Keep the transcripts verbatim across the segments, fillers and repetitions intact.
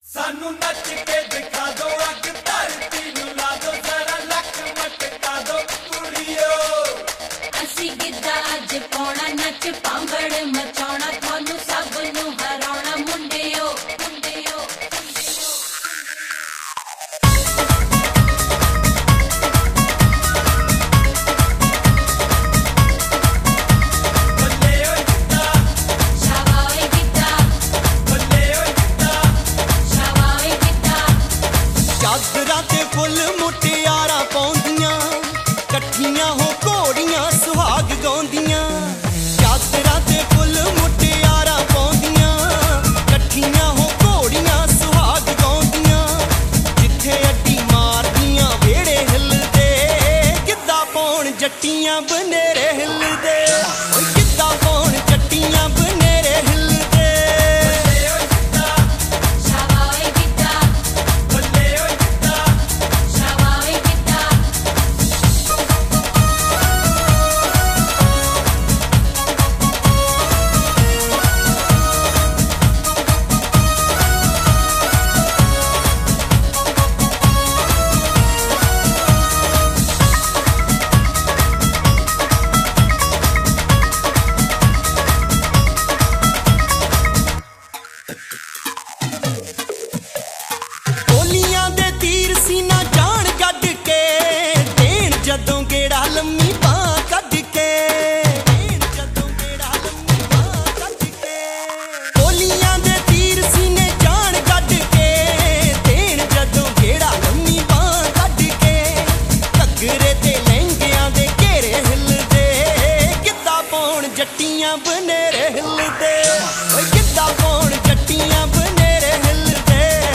सानू नच के दिखा दो अग धरती नू ला दो जरा लक मटका दो कुड़ियो असी गिद्धा अज पाउणा नच पांगड़ मचाउणा थानू सब नू हराउणा मुंडियो मुंडियो चादरां ते फुल मुटियारा पाउंदियां कट्ठियां हो घोड़ियां सुहाग गाउंदियां। चादरां ते फुल मुटियारा पाउंदियां कट्ठियां हो घोड़ियां सुहाग गाउंदियां। जिथे अड्डी मारदियां वेड़े हिलदे गिद्धा पाउण जट्टियां बनेरे हिलदे गिद्धा पाउण जट्टियां बनेरे हिलदे। जदों गेड़ा लम्मी बां कढ के जदों गेड़ा लम्मी बां कढ के गोलियां दे तीर सीने जान कढ के देण जदों गेड़ा लम्मी बां कढ के घग्गरे ते लहंगियां दे घेरे हिलदे गिद्धा पाउण जट्टियां बनेरे हिलदे ओए गिद्धा पाउण जट्टियां बनेरे हिलदे।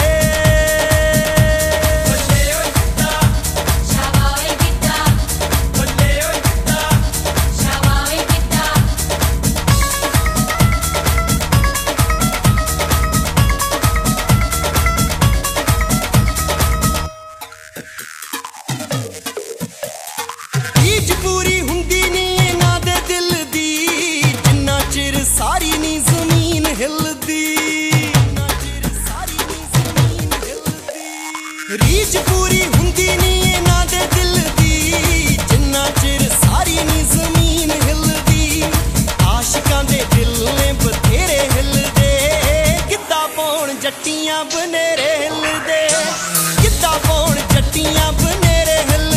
पूरी हुंदी नी ना दे दिल दी जिन्ना चिर सारी नी जमीन हिलदी जिन्ना चिर सारी नी जमीन हिलदी। रीच पूरी हुंदी नी ना दे दिल दी जिन्ना चिर सारी नी जमीन हिलदी। आशिकां दे दिल ने बथेरे हिलदे गिद्धा पाउण जट्टियां बनेरे हिलदे गिद्धा पाउण जट्टियां बनेरे हिलदे।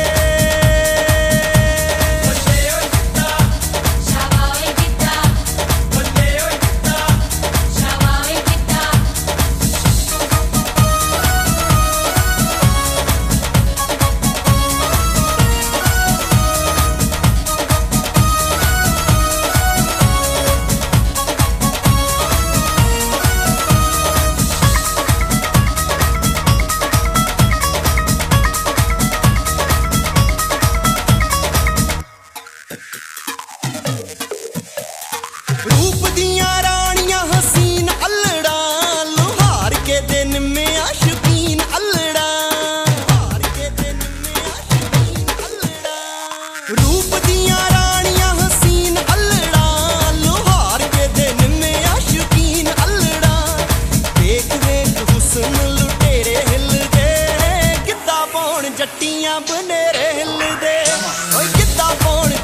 रूप दियां रानियां हसीन अल्लड़ा लोहार के दिन में आशिकीन अल्लड़ा लोहार के दिन में आशिकीन अल्लड़ा। रूप दियां रानियां हसीन अल्लड़ा लोहार के दिन में आशिकीन अल्लड़ा। देख देख हुस्न लुटेरे हिलदे गिद्धा पाउण जट्टियां बनेरे हिलदे ओए गिद्धा पाउण